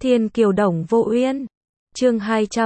Thiên Kiều Đồng Vô Uyên. Chương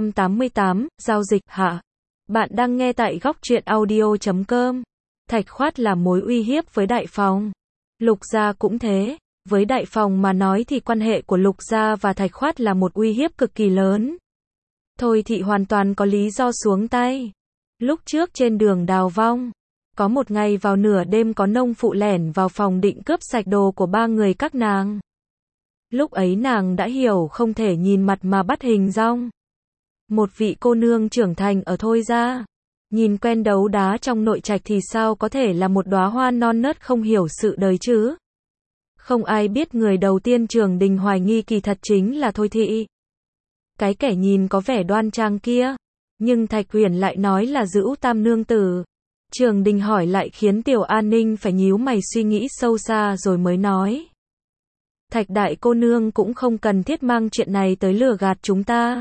288, giao dịch hạ. Bạn đang nghe tại góc truyện audio.com. Thạch Khoát là mối uy hiếp với Đại Phòng. Lục gia cũng thế. Với Đại Phòng mà nói thì quan hệ của Lục gia và Thạch Khoát là một uy hiếp cực kỳ lớn. Thôi thị hoàn toàn có lý do xuống tay. Lúc trước trên đường Đào Vong, có một ngày vào nửa đêm có nông phụ lẻn vào phòng định cướp sạch đồ của ba người các nàng. Lúc ấy nàng đã hiểu không thể nhìn mặt mà bắt hình dong. Một vị cô nương trưởng thành ở Thôi gia, nhìn quen đấu đá trong nội trạch thì sao có thể là một đóa hoa non nớt không hiểu sự đời chứ? Không ai biết người đầu tiên Trường Đình hoài nghi kỳ thật chính là Thôi thị. Cái kẻ nhìn có vẻ đoan trang kia, nhưng Thạch Uyển lại nói là Dữu Tam nương tử. Trường Đình hỏi lại khiến Tiểu An Ninh phải nhíu mày suy nghĩ sâu xa rồi mới nói. Thạch đại cô nương cũng không cần thiết mang chuyện này tới lừa gạt chúng ta.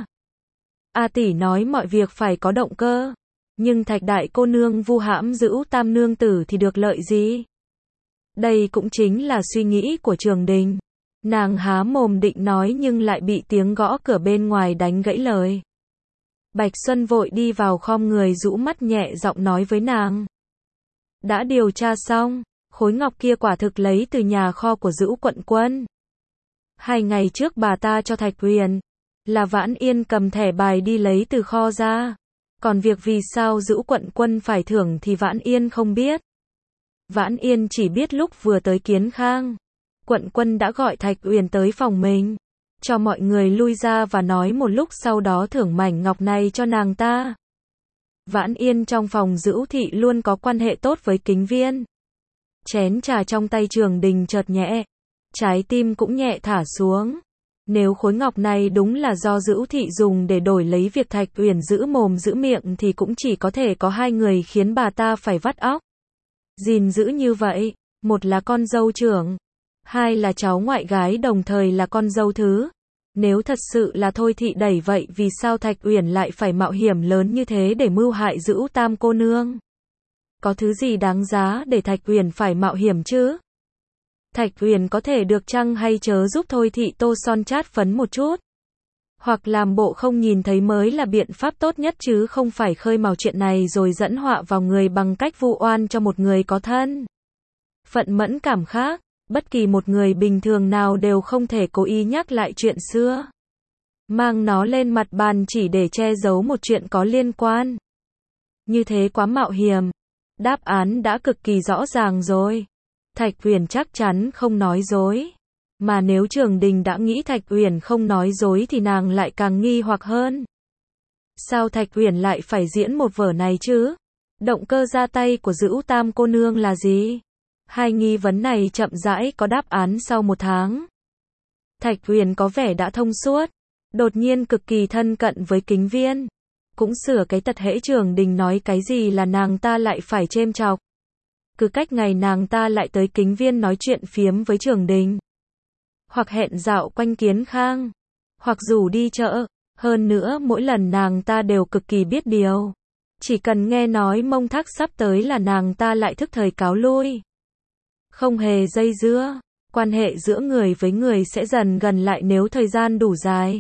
A tỷ nói mọi việc phải có động cơ, nhưng Thạch đại cô nương vu hãm Dữu Tam nương tử thì được lợi gì? Đây cũng chính là suy nghĩ của Trường Đình. Nàng há mồm định nói nhưng lại bị tiếng gõ cửa bên ngoài đánh gãy lời. Bạch Xuân vội đi vào khom người rũ mắt nhẹ giọng nói với nàng. Đã điều tra xong, khối ngọc kia quả thực lấy từ nhà kho của Dữu quận quân. 2 ngày trước bà ta cho Thạch Uyển, là Vãn Yên cầm thẻ bài đi lấy từ kho ra. Còn việc vì sao Dữu quận quân phải thưởng thì Vãn Yên không biết. Vãn Yên chỉ biết lúc vừa tới Kiến Khang, quận quân đã gọi Thạch Uyển tới phòng mình, cho mọi người lui ra và nói một lúc sau đó thưởng mảnh ngọc này cho nàng ta. Vãn Yên trong phòng Dữu thị luôn có quan hệ tốt với Kính Viên. Chén trà trong tay Trường Đình chợt nhẹ, trái tim cũng nhẹ thả xuống. Nếu khối ngọc này đúng là do Dữu thị dùng để đổi lấy việc Thạch Uyển giữ mồm giữ miệng thì cũng chỉ có thể có 2 người khiến bà ta phải vắt óc. Gìn giữ như vậy, một là con dâu trưởng, 2 là cháu ngoại gái đồng thời là con dâu thứ. Nếu thật sự là Thôi thị đẩy vậy vì sao Thạch Uyển lại phải mạo hiểm lớn như thế để mưu hại Dữu Tam cô nương? Có thứ gì đáng giá để Thạch Uyển phải mạo hiểm chứ? Thạch Uyển có thể được chăng hay chớ giúp Thôi thị tô son chát phấn một chút? Hoặc làm bộ không nhìn thấy mới là biện pháp tốt nhất chứ không phải khơi mào chuyện này rồi dẫn họa vào người bằng cách vu oan cho một người có thân phận mẫn cảm khác. Bất kỳ một người bình thường nào đều không thể cố ý nhắc lại chuyện xưa, mang nó lên mặt bàn chỉ để che giấu một chuyện có liên quan. Như thế quá mạo hiểm. Đáp án đã cực kỳ rõ ràng rồi. Thạch Uyển chắc chắn không nói dối. Mà nếu Trường Đình đã nghĩ Thạch Uyển không nói dối thì nàng lại càng nghi hoặc hơn. Sao Thạch Uyển lại phải diễn một vở này chứ? Động cơ ra tay của Dữu Tam cô nương là gì? Hai nghi vấn này chậm rãi có đáp án sau 1 tháng. Thạch Uyển có vẻ đã thông suốt, đột nhiên cực kỳ thân cận với Kính Viên. Cũng sửa cái tật hễ Trường Đình nói cái gì là nàng ta lại phải chêm chọc. Cứ cách ngày nàng ta lại tới Kính Viên nói chuyện phiếm với Trường Đình. Hoặc hẹn dạo quanh Kiến Khang, hoặc rủ đi chợ. Hơn nữa mỗi lần nàng ta đều cực kỳ biết điều. Chỉ cần nghe nói Mông Thác sắp tới là nàng ta lại thức thời cáo lui. Không hề dây dưa, quan hệ giữa người với người sẽ dần gần lại nếu thời gian đủ dài.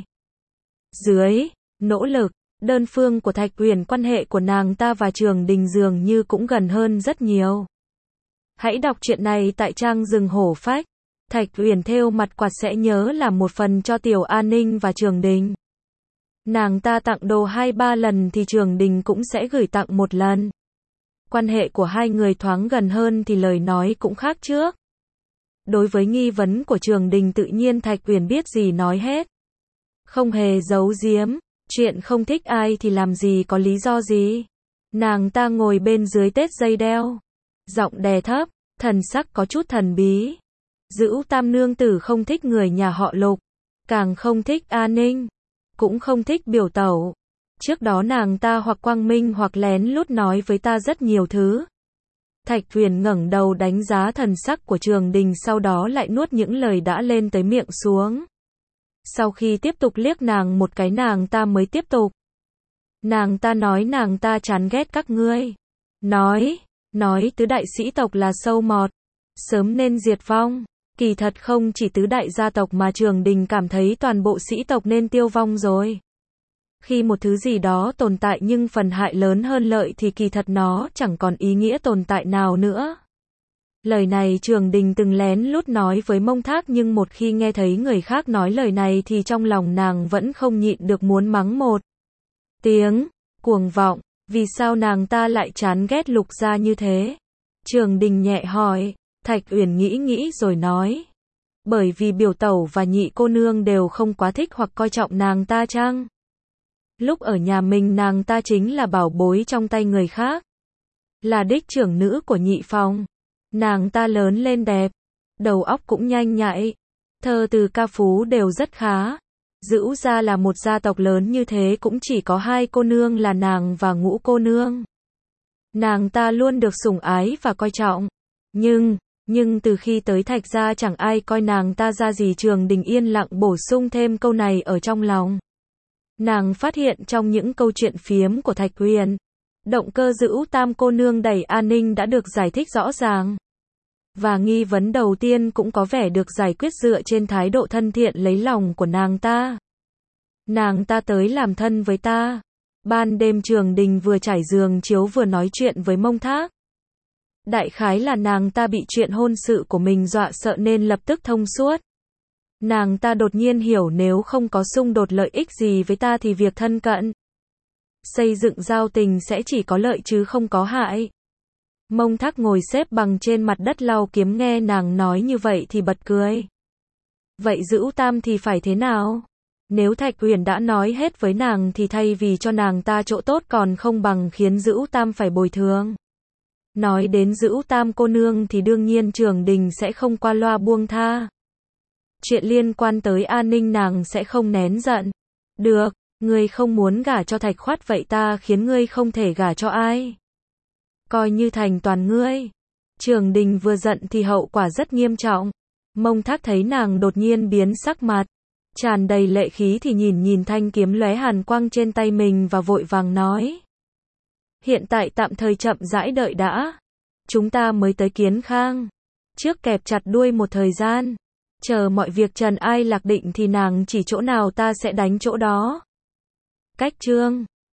Dưới nỗ lực đơn phương của Thạch Uyển, quan hệ của nàng ta và Trường Đình dường như cũng gần hơn rất nhiều. Hãy đọc chuyện này tại trang Rừng Hổ Phách. Thạch Uyển thêu mặt quạt sẽ nhớ làm một phần cho Tiểu An Ninh và Trường Đình. Nàng ta tặng đồ 2-3 lần thì Trường Đình cũng sẽ gửi tặng 1 lần. Quan hệ của hai người thoáng gần hơn thì lời nói cũng khác trước. Đối với nghi vấn của Trường Đình tự nhiên Thạch Uyển biết gì nói hết. Không hề giấu giếm, chuyện không thích ai thì làm gì có lý do gì. Nàng ta ngồi bên dưới tết dây đeo, giọng đè thấp, thần sắc có chút thần bí. Dữu Tam nương tử không thích người nhà họ Lục, càng không thích An Ninh, cũng không thích biểu tẩu. Trước đó nàng ta hoặc quang minh hoặc lén lút nói với ta rất nhiều thứ. Thạch Uyển ngẩng đầu đánh giá thần sắc của Trường Đình, sau đó lại nuốt những lời đã lên tới miệng xuống. Sau khi tiếp tục liếc nàng một cái nàng ta mới tiếp tục. Nàng ta nói nàng ta chán ghét các ngươi. Nói tứ đại sĩ tộc là sâu mọt, sớm nên diệt vong. Kỳ thật không chỉ tứ đại gia tộc mà Trường Đình cảm thấy toàn bộ sĩ tộc nên tiêu vong rồi. Khi một thứ gì đó tồn tại nhưng phần hại lớn hơn lợi thì kỳ thật nó chẳng còn ý nghĩa tồn tại nào nữa. Lời này Trường Đình từng lén lút nói với Mông Thác, nhưng một khi nghe thấy người khác nói lời này thì trong lòng nàng vẫn không nhịn được muốn mắng một tiếng, cuồng vọng. Vì sao nàng ta lại chán ghét Lục gia như thế? Trường Đình nhẹ hỏi. Thạch Uyển nghĩ nghĩ rồi nói. Bởi vì biểu tẩu và nhị cô nương đều không quá thích hoặc coi trọng nàng ta chăng? Lúc ở nhà mình nàng ta chính là bảo bối trong tay người khác. Là đích trưởng nữ của nhị phòng. Nàng ta lớn lên đẹp. Đầu óc cũng nhanh nhạy. Thơ từ ca phú đều rất khá. Dữ gia là một gia tộc lớn như thế cũng chỉ có hai cô nương là nàng và Ngũ cô nương. Nàng ta luôn được sủng ái và coi trọng. Nhưng từ khi tới Thạch gia chẳng ai coi nàng ta ra gì. Trường Đình yên lặng bổ sung thêm câu này ở trong lòng. Nàng phát hiện trong những câu chuyện phiếm của Thạch Uyển, động cơ Dữ tam cô nương đẩy An Ninh đã được giải thích rõ ràng. Và nghi vấn đầu tiên cũng có vẻ được giải quyết dựa trên thái độ thân thiện lấy lòng của nàng ta. Nàng ta tới làm thân với ta. Ban đêm Trường Đình vừa trải giường chiếu vừa nói chuyện với Mông Thác. Đại khái là nàng ta bị chuyện hôn sự của mình dọa sợ nên lập tức thông suốt. Nàng ta đột nhiên hiểu nếu không có xung đột lợi ích gì với ta thì việc thân cận, xây dựng giao tình sẽ chỉ có lợi chứ không có hại. Mông Thác ngồi xếp bằng trên mặt đất lau kiếm, nghe nàng nói như vậy thì bật cười. Vậy Dữ tam thì phải thế nào? Nếu Thạch Uyển đã nói hết với nàng thì thay vì cho nàng ta chỗ tốt còn không bằng khiến Dữ tam phải bồi thường. Nói đến Dữ tam cô nương thì đương nhiên Trường Đình sẽ không qua loa buông tha. Chuyện liên quan tới An Ninh nàng sẽ không nén giận. Được, ngươi không muốn gả cho Thạch Khoát vậy ta khiến ngươi không thể gả cho ai. Coi như thành toàn ngươi. Trường Đình vừa giận thì hậu quả rất nghiêm trọng. Mông Thác thấy nàng đột nhiên biến sắc mặt, tràn đầy lệ khí thì nhìn thanh kiếm lóe hàn quang trên tay mình và vội vàng nói. Hiện tại tạm thời chậm rãi đợi đã. Chúng ta mới tới Kiến Khang. Trước kẹp chặt đuôi một thời gian. Chờ mọi việc trần ai lạc định thì nàng chỉ chỗ nào ta sẽ đánh chỗ đó. Cách chương